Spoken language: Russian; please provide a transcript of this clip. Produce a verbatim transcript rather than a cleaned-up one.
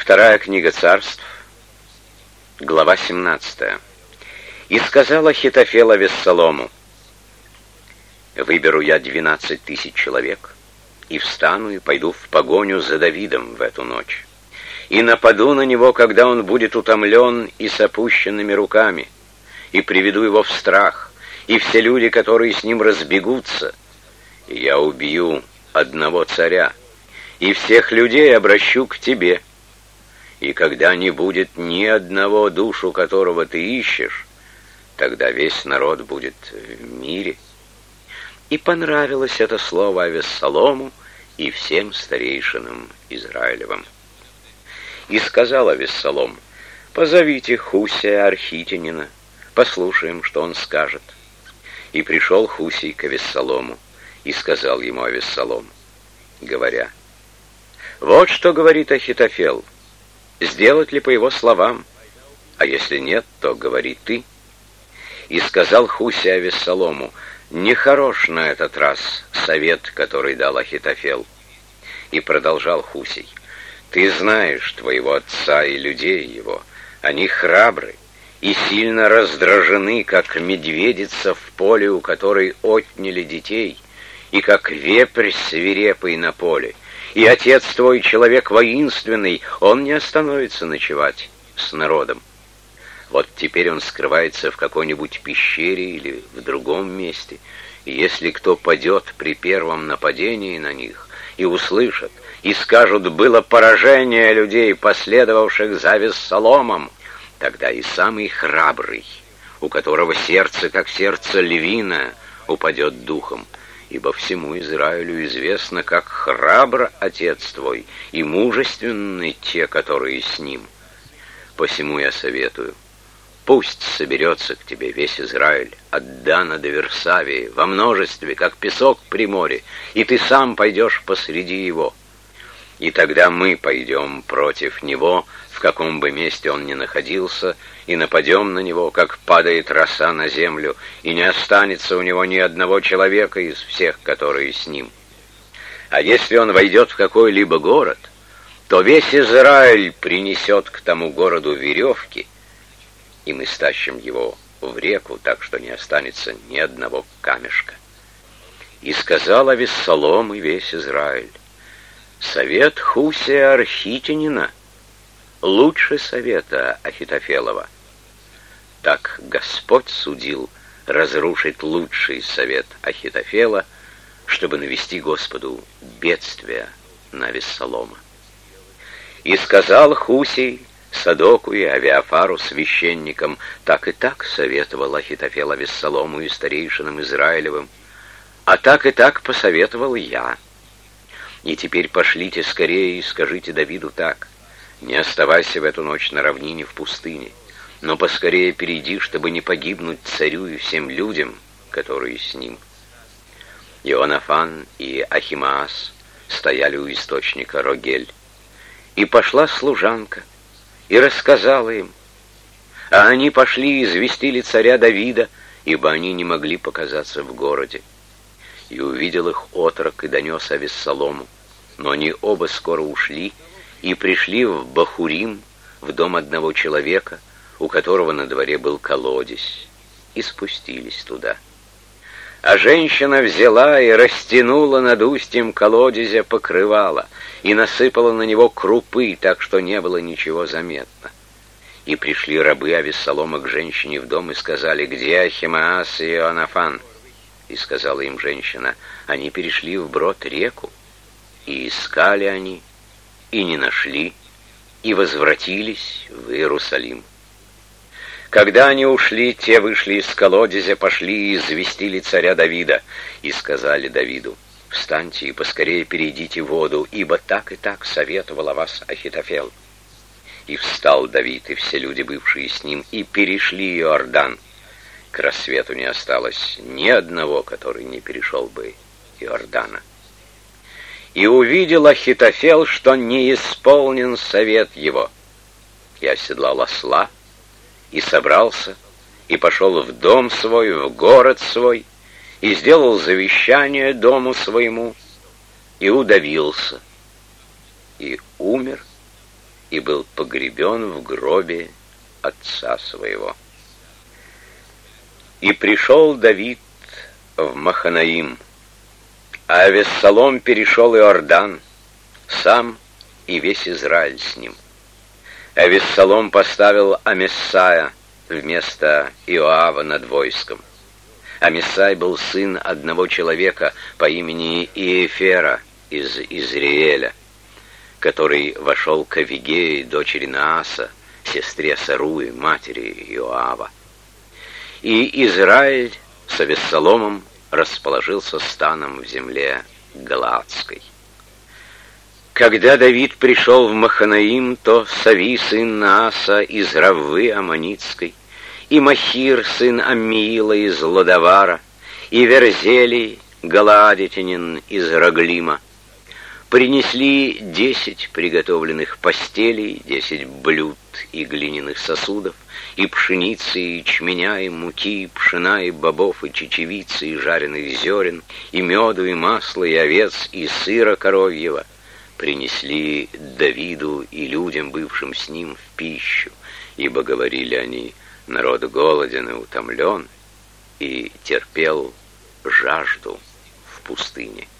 Вторая книга Царств, глава семнадцатая. «И сказал Ахитофел Авессалому: выберу я двенадцать тысяч человек, и встану, и пойду в погоню за Давидом в эту ночь, и нападу на него, когда он будет утомлен и с опущенными руками, и приведу его в страх, и все люди, которые с ним разбегутся, и я убью одного царя, и всех людей обращу к тебе. И когда не будет ни одного, душу которого ты ищешь, тогда весь народ будет в мире». И понравилось это слово Авессалому и всем старейшинам Израилевым. И сказал Авессалом: «Позовите Хусия Архитянина, послушаем, что он скажет». И пришел Хусий к Авессалому, и сказал ему Авессалом, говоря: «Вот что говорит Ахитофел, сделать ли по его словам? А если нет, то говори ты». И сказал Хусий Авессалому: «Нехорош на этот раз совет, который дал Ахитофел». И продолжал Хусий: «Ты знаешь твоего отца и людей его, они храбры и сильно раздражены, как медведица в поле, у которой отняли детей, и как вепрь свирепый на поле. И отец твой человек воинственный, он не остановится ночевать с народом. Вот теперь он скрывается в какой-нибудь пещере или в другом месте, и если кто падет при первом нападении на них, и услышат, и скажут: было поражение людей, последовавших за Авессаломом, тогда и самый храбрый, у которого сердце, как сердце львина, упадет духом. Ибо всему Израилю известно, как храбр отец твой, и мужественны те, которые с ним. Посему я советую: пусть соберется к тебе весь Израиль, от Дана до Версавии, во множестве, как песок при море, и ты сам пойдешь посреди его. И тогда мы пойдем против него, в каком бы месте он ни находился, и нападем на него, как падает роса на землю, и не останется у него ни одного человека из всех, которые с ним. А если он войдет в какой-либо город, то весь Израиль принесет к тому городу веревки, и мы стащим его в реку, так что не останется ни одного камешка». И сказал Авессалом и весь Израиль: «Совет Хусия Архитянина лучше совета Ахитофелова». Так Господь судил разрушить лучший совет Ахитофела, чтобы навести Господу бедствие на Авессалома. И сказал Хусий Садоку и Авиафару, священникам: так и так советовал Ахитофел Авессалому и старейшинам Израилевым, а так и так посоветовал я. И теперь пошлите скорее и скажите Давиду так: не оставайся в эту ночь на равнине в пустыне, но поскорее перейди, чтобы не погибнуть царю и всем людям, которые с ним». Иоаннафан и Ахимаас стояли у источника Рогель. И пошла служанка и рассказала им, а они пошли и известили царя Давида, ибо они не могли показаться в городе. И увидел их отрок и донес Авессалому, но они оба скоро ушли и пришли в Бахурим, в дом одного человека, у которого на дворе был колодец, и спустились туда. А женщина взяла и растянула над устьем колодезя покрывало, и насыпала на него крупы, так что не было ничего заметно. И пришли рабы Авессалома к женщине в дом и сказали: «Где Ахимаас и Иоаннафан?» И сказала им женщина: «Они перешли вброд реку». И искали они, и не нашли, и возвратились в Иерусалим. Когда они ушли, те вышли из колодезя, пошли и известили царя Давида, и сказали Давиду: «Встаньте и поскорее перейдите воду, ибо так и так советовал о вас Ахитофел». И встал Давид, и все люди, бывшие с ним, и перешли Иордан. К рассвету не осталось ни одного, который не перешел бы Иордана. И увидел Ахитофел, что не исполнен совет его, и оседлал осла, и собрался, и пошел в дом свой, в город свой, и сделал завещание дому своему, и удавился, и умер, и был погребен в гробе отца своего. И пришел Давид в Маханаим, а Авессалом перешел Иордан, сам и весь Израиль с ним. Авессалом поставил Амесая вместо Иоава над войском. Амесай был сын одного человека по имени Иефера из Изриэля, который вошел к Авигее, дочери Нааса, сестре Саруи, матери Иоава. И Израиль с Авессаломом расположился станом в земле Галаадской. Когда Давид пришел в Маханаим, то Сави, сын Нааса, из Раввы Аммонитской, и Махир, сын Аммиила, из Лодовара, и Верзелий, галаадитянин, из Раглима, принесли десять приготовленных постелей, десять блюд и глиняных сосудов, и пшеницы, и ячменя, и муки, и пшена, и бобов, и чечевицы, и жареных зерен, и меду, и масла, и овец, и сыра коровьего, принесли Давиду и людям, бывшим с ним, в пищу, ибо, говорили они, народ голоден и утомлен, и терпел жажду в пустыне.